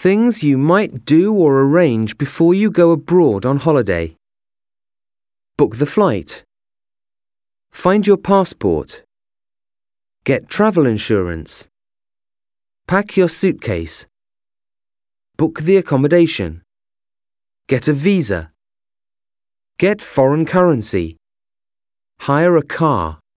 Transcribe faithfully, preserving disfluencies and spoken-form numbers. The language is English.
Things you might do or arrange before you go abroad on holiday. Book the flight. Find your passport. Get travel insurance. Pack your suitcase. Book the accommodation. Get a visa. Get foreign currency. Hire a car.